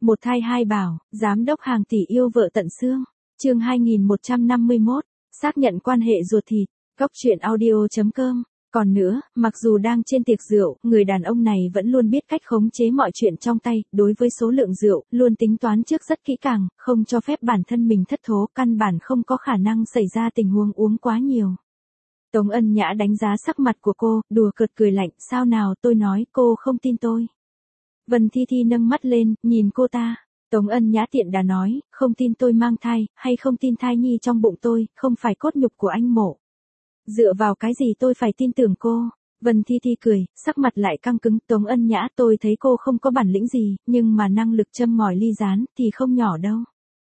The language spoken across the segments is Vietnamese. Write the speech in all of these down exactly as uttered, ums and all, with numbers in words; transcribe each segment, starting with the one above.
Một thai hai bảo, giám đốc hàng tỷ yêu vợ tận xương. Chương hai nghìn một trăm năm mươi mốt, xác nhận quan hệ ruột thịt. Góc truyện audio chấm com. Còn nữa, mặc dù đang trên tiệc rượu, người đàn ông này vẫn luôn biết cách khống chế mọi chuyện trong tay, đối với số lượng rượu, luôn tính toán trước rất kỹ càng, không cho phép bản thân mình thất thố, căn bản không có khả năng xảy ra tình huống uống quá nhiều. Tống Ân Nhã đánh giá sắc mặt của cô, đùa cợt cười lạnh, sao nào tôi nói, cô không tin tôi. Vân Thi Thi nâng mắt lên, nhìn cô ta. Tống Ân Nhã tiện đà nói, không tin tôi mang thai, hay không tin thai nhi trong bụng tôi, không phải cốt nhục của anh Mộ. Dựa vào cái gì tôi phải tin tưởng cô? Vân Thi Thi cười, sắc mặt lại căng cứng. Tống Ân Nhã, tôi thấy cô không có bản lĩnh gì, nhưng mà năng lực châm ngòi ly gián thì không nhỏ đâu.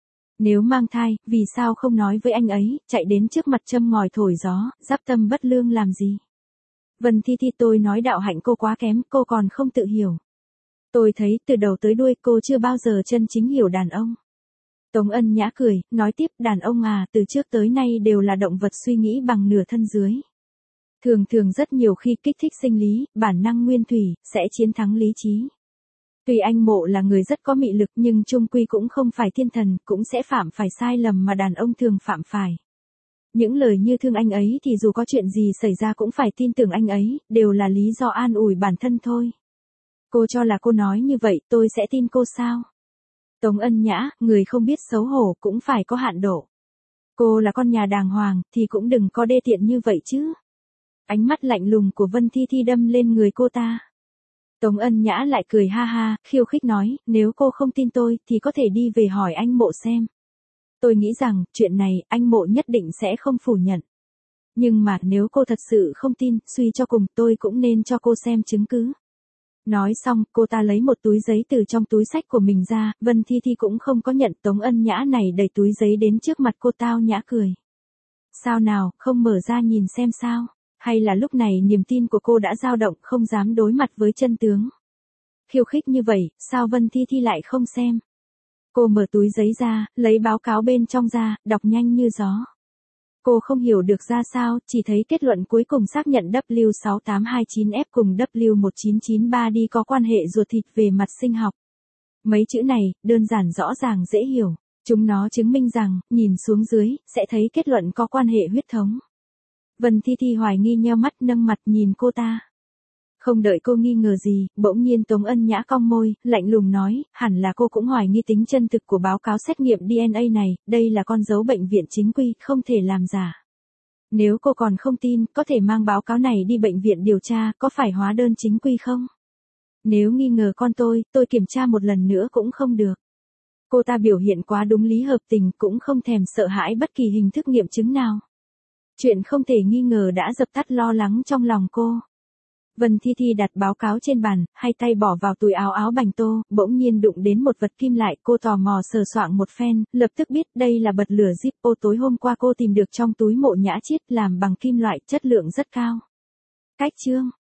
Nếu mang thai, vì sao không nói với anh ấy, chạy đến trước mặt châm ngòi thổi gió, giáp tâm bất lương làm gì? Vân Thi Thi, tôi nói đạo hạnh cô quá kém, cô còn không tự hiểu. Tôi thấy từ đầu tới đuôi cô chưa bao giờ chân chính hiểu đàn ông. Tống Ân Nhã cười, nói tiếp, đàn ông à, từ trước tới nay đều là động vật suy nghĩ bằng nửa thân dưới. Thường thường rất nhiều khi kích thích sinh lý, bản năng nguyên thủy, sẽ chiến thắng lý trí. Tuy anh Mộ là người rất có mị lực nhưng chung quy cũng không phải thiên thần, cũng sẽ phạm phải sai lầm mà đàn ông thường phạm phải. Những lời như thương anh ấy thì dù có chuyện gì xảy ra cũng phải tin tưởng anh ấy, đều là lý do an ủi bản thân thôi. Cô cho là cô nói như vậy tôi sẽ tin cô sao? Tống Ân Nhã, người không biết xấu hổ cũng phải có hạn độ. Cô là con nhà đàng hoàng, thì cũng đừng có đê tiện như vậy chứ. Ánh mắt lạnh lùng của Vân Thi Thi đâm lên người cô ta. Tống Ân Nhã lại cười ha ha, khiêu khích nói, nếu cô không tin tôi, thì có thể đi về hỏi anh Mộ xem. Tôi nghĩ rằng, chuyện này, anh Mộ nhất định sẽ không phủ nhận. Nhưng mà, nếu cô thật sự không tin, suy cho cùng, tôi cũng nên cho cô xem chứng cứ. Nói xong, cô ta lấy một túi giấy từ trong túi xách của mình ra, Vân Thi Thi cũng không có nhận. Tống Ân Nhã này đẩy túi giấy đến trước mặt cô, tao nhã cười. Sao nào, không mở ra nhìn xem sao? Hay là lúc này niềm tin của cô đã dao động, không dám đối mặt với chân tướng? Khiêu khích như vậy, sao Vân Thi Thi lại không xem? Cô mở túi giấy ra, lấy báo cáo bên trong ra, đọc nhanh như gió. Cô không hiểu được ra sao, chỉ thấy kết luận cuối cùng xác nhận W sáu tám hai chín F cùng W một chín chín ba D có quan hệ ruột thịt về mặt sinh học. Mấy chữ này, đơn giản rõ ràng dễ hiểu. Chúng nó chứng minh rằng, nhìn xuống dưới, sẽ thấy kết luận có quan hệ huyết thống. Vân Thi Thi hoài nghi nheo mắt nâng mặt nhìn cô ta. Không đợi cô nghi ngờ gì, bỗng nhiên Tống Ân Nhã cong môi, lạnh lùng nói, hẳn là cô cũng hoài nghi tính chân thực của báo cáo xét nghiệm D N A này, đây là con dấu bệnh viện chính quy, không thể làm giả. Nếu cô còn không tin, có thể mang báo cáo này đi bệnh viện điều tra, có phải hóa đơn chính quy không? Nếu nghi ngờ con tôi, tôi kiểm tra một lần nữa cũng không được. Cô ta biểu hiện quá đúng lý hợp tình, cũng không thèm sợ hãi bất kỳ hình thức nghiệm chứng nào. Chuyện không thể nghi ngờ đã dập tắt lo lắng trong lòng cô. Vân Thi Thi đặt báo cáo trên bàn, hai tay bỏ vào túi áo áo bành tô, bỗng nhiên đụng đến một vật kim loại, cô tò mò sờ soạng một phen, lập tức biết đây là bật lửa Zippo tối hôm qua cô tìm được trong túi Mộ Nhã Chiết, làm bằng kim loại, chất lượng rất cao. Cách chương